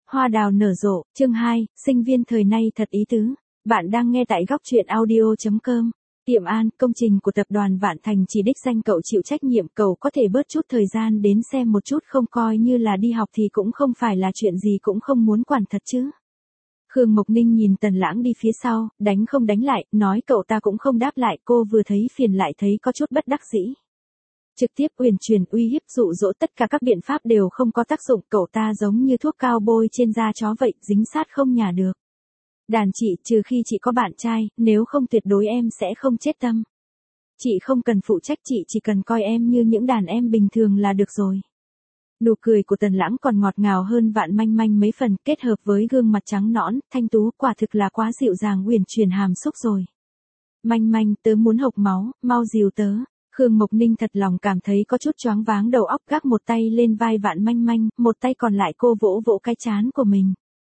Hoa đào nở rộ, chương 2, sinh viên thời nay thật ý tứ. Bạn đang nghe tại góc truyện audio.com. Tiệm An, công trình của tập đoàn Vạn Thành chỉ đích danh cậu chịu trách nhiệm, cậu có thể bớt chút thời gian đến xem một chút không, coi như là đi học thì cũng không phải là chuyện gì cũng không muốn quản thật chứ. Khương Mộc Ninh nhìn Tần Lãng đi phía sau, đánh không đánh lại, nói cậu ta cũng không đáp lại, cô vừa thấy phiền lại thấy có chút bất đắc dĩ. Trực tiếp uyển chuyển uy hiếp dụ dỗ, tất cả các biện pháp đều không có tác dụng, cậu ta giống như thuốc cao bôi trên da chó vậy, dính sát không nhả được. Đàn chị, trừ khi chị có bạn trai, nếu không tuyệt đối em sẽ không chết tâm. Chị không cần phụ trách, chị chỉ cần coi em như những đàn em bình thường là được rồi. Nụ cười của Tần Lãng còn ngọt ngào hơn Vạn Manh Manh mấy phần, kết hợp với gương mặt trắng nõn, thanh tú, quả thực là quá dịu dàng uyển chuyển hàm xúc rồi. Manh Manh, tớ muốn hộc máu, mau dìu tớ. Khương Mộc Ninh thật lòng cảm thấy có chút choáng váng đầu óc, gác một tay lên vai Vạn Manh Manh, một tay còn lại cô vỗ vỗ cái trán của mình.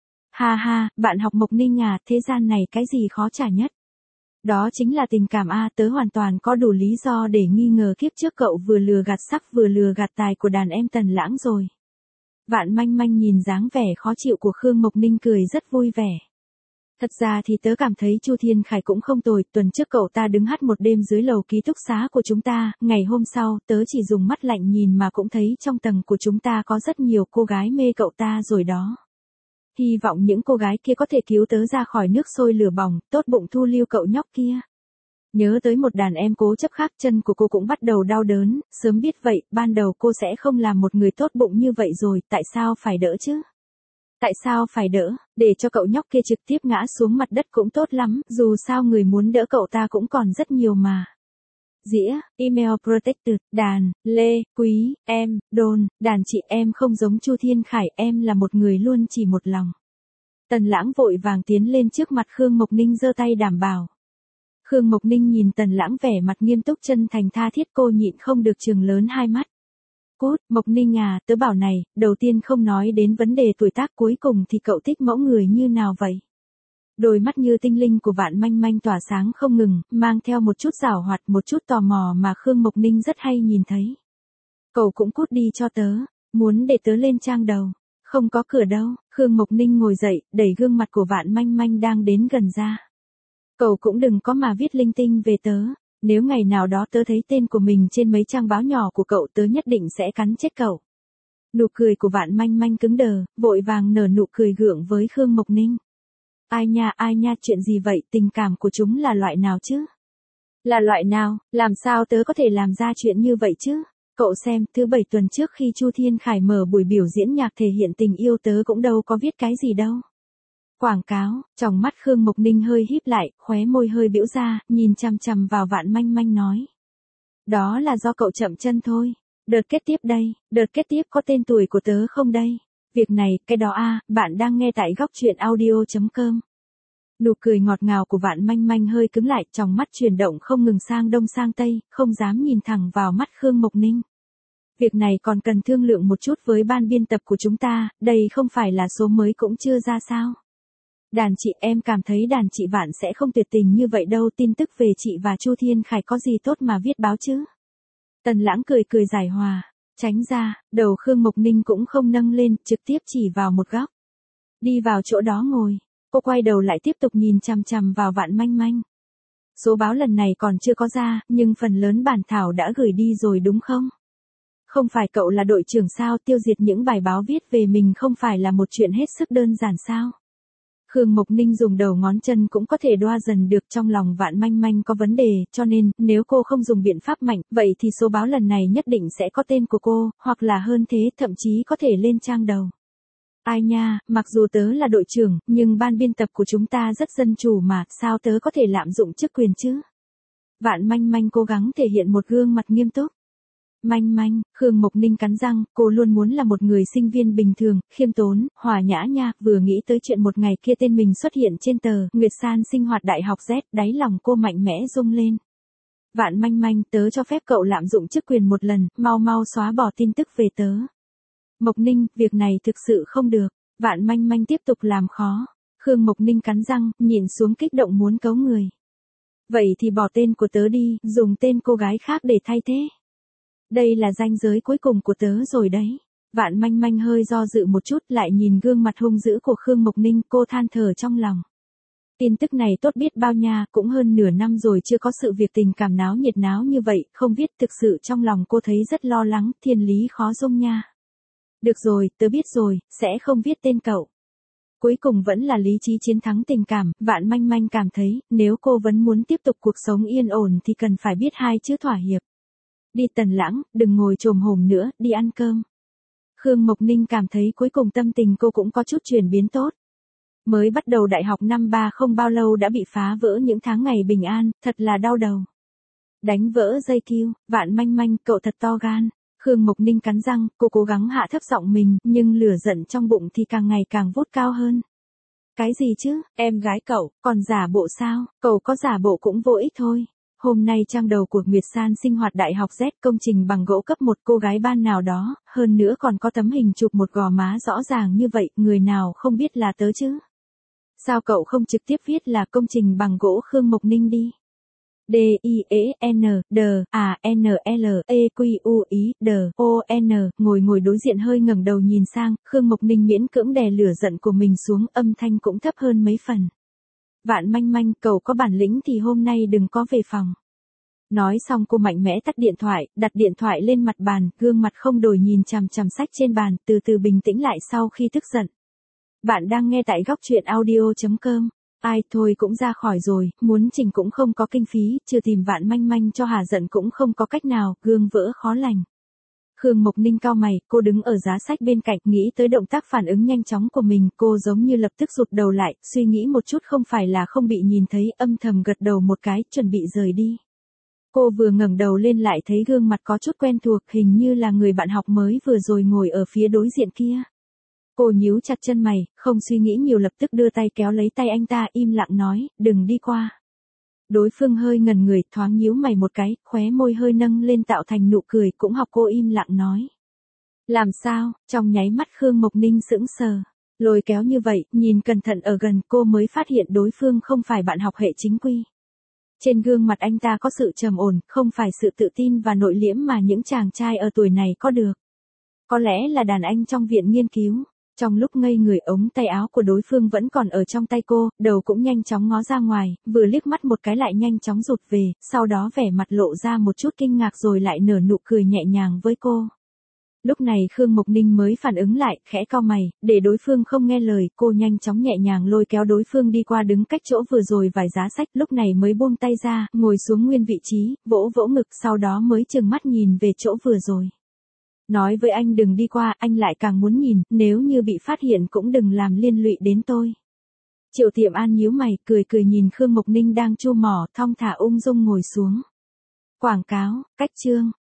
Ha ha, bạn học Mộc Ninh à, thế gian này cái gì khó trả nhất? Đó chính là tình cảm a, tớ hoàn toàn có đủ lý do để nghi ngờ kiếp trước cậu vừa lừa gạt sắc vừa lừa gạt tài của đàn em Tần Lãng rồi. Vạn Manh Manh nhìn dáng vẻ khó chịu của Khương Mộc Ninh cười rất vui vẻ. Thật ra thì tớ cảm thấy Chu Thiên Khải cũng không tồi, tuần trước cậu ta đứng hát một đêm dưới lầu ký túc xá của chúng ta, ngày hôm sau, tớ chỉ dùng mắt lạnh nhìn mà cũng thấy trong tầng của chúng ta có rất nhiều cô gái mê cậu ta rồi đó. Hy vọng những cô gái kia có thể cứu tớ ra khỏi nước sôi lửa bỏng, tốt bụng thu lưu cậu nhóc kia. Nhớ tới một đàn em cố chấp khác, chân của cô cũng bắt đầu đau đớn, sớm biết vậy, ban đầu cô sẽ không làm một người tốt bụng như vậy rồi, tại sao phải đỡ chứ? Tại sao phải đỡ, để cho cậu nhóc kia trực tiếp ngã xuống mặt đất cũng tốt lắm, dù sao người muốn đỡ cậu ta cũng còn rất nhiều mà. Dĩa, email protected, đàn, lê, quý, em, đồn, đàn chị, em không giống Chu Thiên Khải, em là một người luôn chỉ một lòng. Tần Lãng vội vàng tiến lên trước mặt Khương Mộc Ninh giơ tay đảm bảo. Khương Mộc Ninh nhìn Tần Lãng vẻ mặt nghiêm túc chân thành tha thiết, cô nhịn không được trừng lớn hai mắt. Cút, Mộc Ninh à, tớ bảo này, đầu tiên không nói đến vấn đề tuổi tác, cuối cùng thì cậu thích mẫu người như nào vậy? Đôi mắt như tinh linh của Vạn Manh Manh tỏa sáng không ngừng, mang theo một chút giảo hoạt, một chút tò mò mà Khương Mộc Ninh rất hay nhìn thấy. Cậu cũng cút đi cho tớ, muốn để tớ lên trang đầu, không có cửa đâu. Khương Mộc Ninh ngồi dậy, đẩy gương mặt của Vạn Manh Manh đang đến gần ra. Cậu cũng đừng có mà viết linh tinh về tớ. Nếu ngày nào đó tớ thấy tên của mình trên mấy trang báo nhỏ của cậu, tớ nhất định sẽ cắn chết cậu. Nụ cười của Vạn Manh Manh cứng đờ, vội vàng nở nụ cười gượng với Khương Mộc Ninh. Ai nha, chuyện gì vậy, tình cảm của chúng là loại nào chứ? Là loại nào, làm sao tớ có thể làm ra chuyện như vậy chứ? Cậu xem, thứ 7 tuần trước khi Chu Thiên Khải mở buổi biểu diễn nhạc thể hiện tình yêu, tớ cũng đâu có viết cái gì đâu. Quảng cáo, trong mắt Khương Mộc Ninh hơi híp lại, khóe môi hơi bĩu ra, nhìn chằm chằm vào Vạn Manh Manh nói. Đó là do cậu chậm chân thôi. Đợt kế tiếp đây, đợt kế tiếp có tên tuổi của tớ không đây? Việc này, cái đó a, bạn đang nghe tại góc truyện audio.com. Nụ cười ngọt ngào của Vạn Manh Manh hơi cứng lại, trong mắt chuyển động không ngừng sang đông sang tây, không dám nhìn thẳng vào mắt Khương Mộc Ninh. Việc này còn cần thương lượng một chút với ban biên tập của chúng ta, đây không phải là số mới cũng chưa ra sao? Đàn chị, em cảm thấy đàn chị Vạn sẽ không tuyệt tình như vậy đâu, tin tức về chị và Chu Thiên Khải có gì tốt mà viết báo chứ? Tần Lãng cười giải hòa, tránh ra, đầu Khương Mộc Ninh cũng không nâng lên, trực tiếp chỉ vào một góc. Đi vào chỗ đó ngồi, cô quay đầu lại tiếp tục nhìn chằm chằm vào Vạn Manh Manh. Số báo lần này còn chưa có ra, nhưng phần lớn bản thảo đã gửi đi rồi đúng không? Không phải cậu là đội trưởng sao, tiêu diệt những bài báo viết về mình không phải là một chuyện hết sức đơn giản sao? Khương Mộc Ninh dùng đầu ngón chân cũng có thể đo dần được trong lòng Vạn Manh Manh có vấn đề, cho nên, nếu cô không dùng biện pháp mạnh, vậy thì số báo lần này nhất định sẽ có tên của cô, hoặc là hơn thế, thậm chí có thể lên trang đầu. Ai nha, mặc dù tớ là đội trưởng, nhưng ban biên tập của chúng ta rất dân chủ mà, sao tớ có thể lạm dụng chức quyền chứ? Vạn Manh Manh cố gắng thể hiện một gương mặt nghiêm túc. Manh Manh, Khương Mộc Ninh cắn răng, cô luôn muốn là một người sinh viên bình thường, khiêm tốn, hòa nhã nha, vừa nghĩ tới chuyện một ngày kia tên mình xuất hiện trên tờ Nguyệt San sinh hoạt đại học Z, đáy lòng cô mạnh mẽ rung lên. Vạn Manh Manh, tớ cho phép cậu lạm dụng chức quyền một lần, mau xóa bỏ tin tức về tớ. Mộc Ninh, việc này thực sự không được. Vạn Manh Manh tiếp tục làm khó. Khương Mộc Ninh cắn răng, nhìn xuống kích động muốn cấu người. Vậy thì bỏ tên của tớ đi, dùng tên cô gái khác để thay thế. Đây là ranh giới cuối cùng của tớ rồi đấy. Vạn Manh Manh hơi do dự một chút lại nhìn gương mặt hung dữ của Khương Mộc Ninh, cô than thở trong lòng. Tin tức này tốt biết bao nha, cũng hơn nửa năm rồi chưa có sự việc tình cảm náo nhiệt náo như vậy, không biết thực sự trong lòng cô thấy rất lo lắng, thiên lý khó dung nha. Được rồi, tớ biết rồi, sẽ không viết tên cậu. Cuối cùng vẫn là lý trí chiến thắng tình cảm, Vạn Manh Manh cảm thấy, nếu cô vẫn muốn tiếp tục cuộc sống yên ổn thì cần phải biết hai chữ thỏa hiệp. Đi Tần Lãng, đừng ngồi chồm hổm nữa, đi ăn cơm. Khương Mộc Ninh cảm thấy cuối cùng tâm tình cô cũng có chút chuyển biến tốt. Mới bắt đầu đại học năm 3 không bao lâu đã bị phá vỡ những tháng ngày bình an, thật là đau đầu. Đánh vỡ dây kiu, Vạn Manh Manh, cậu thật to gan. Khương Mộc Ninh cắn răng, cô cố gắng hạ thấp giọng mình, nhưng lửa giận trong bụng thì càng ngày càng vút cao hơn. Cái gì chứ, em gái cậu, còn giả bộ sao, cậu có giả bộ cũng vô ích thôi. Hôm nay trang đầu của Nguyệt San sinh hoạt đại học Z công trình bằng gỗ cấp 1 cô gái ban nào đó, hơn nữa còn có tấm hình chụp một gò má rõ ràng như vậy, người nào không biết là tớ chứ. Sao cậu không trực tiếp viết là công trình bằng gỗ Khương Mộc Ninh đi? D-I-E-N-D-A-N-L-E-Q-U-I-D-O-N, ngồi đối diện hơi ngẩng đầu nhìn sang, Khương Mộc Ninh miễn cưỡng đè lửa giận của mình xuống, âm thanh cũng thấp hơn mấy phần. Vạn Manh Manh, cậu có bản lĩnh thì hôm nay đừng có về phòng. Nói xong cô mạnh mẽ tắt điện thoại, đặt điện thoại lên mặt bàn, gương mặt không đổi nhìn chằm chằm sách trên bàn, từ từ bình tĩnh lại sau khi tức giận. Bạn đang nghe tại góc truyện audio.com. Ai thôi cũng ra khỏi rồi, muốn chỉnh cũng không có kinh phí, chưa tìm Vạn Manh Manh cho hả giận cũng không có cách nào, gương vỡ khó lành. Khương Mộc Ninh cau mày, cô đứng ở giá sách bên cạnh, nghĩ tới động tác phản ứng nhanh chóng của mình, cô giống như lập tức rụt đầu lại, suy nghĩ một chút không phải là không bị nhìn thấy, âm thầm gật đầu một cái, chuẩn bị rời đi. Cô vừa ngẩng đầu lên lại thấy gương mặt có chút quen thuộc, hình như là người bạn học mới vừa rồi ngồi ở phía đối diện kia. Cô nhíu chặt chân mày, không suy nghĩ nhiều lập tức đưa tay kéo lấy tay anh ta, im lặng nói, đừng đi qua. Đối phương hơi ngẩn người, thoáng nhíu mày một cái, khóe môi hơi nâng lên tạo thành nụ cười, cũng học cô im lặng nói. Làm sao, trong nháy mắt Khương Mộc Ninh sững sờ. Lôi kéo như vậy, nhìn cẩn thận ở gần cô mới phát hiện đối phương không phải bạn học hệ chính quy. Trên gương mặt anh ta có sự trầm ổn, không phải sự tự tin và nội liễm mà những chàng trai ở tuổi này có được. Có lẽ là đàn anh trong viện nghiên cứu. Trong lúc ngây người, ống tay áo của đối phương vẫn còn ở trong tay cô, đầu cũng nhanh chóng ngó ra ngoài, vừa liếc mắt một cái lại nhanh chóng rụt về, sau đó vẻ mặt lộ ra một chút kinh ngạc rồi lại nở nụ cười nhẹ nhàng với cô. Lúc này Khương Mộc Ninh mới phản ứng lại, khẽ cau mày, để đối phương không nghe lời, cô nhanh chóng nhẹ nhàng lôi kéo đối phương đi qua đứng cách chỗ vừa rồi vài giá sách, lúc này mới buông tay ra, ngồi xuống nguyên vị trí, vỗ vỗ ngực, sau đó mới trừng mắt nhìn về chỗ vừa rồi. Nói với anh đừng đi qua, anh lại càng muốn nhìn, nếu như bị phát hiện cũng đừng làm liên lụy đến tôi. Triệu Tiệm An nhíu mày, cười nhìn Khương Mộc Ninh đang chu mỏ, thong thả ung dung ngồi xuống. Quảng cáo, cách chương.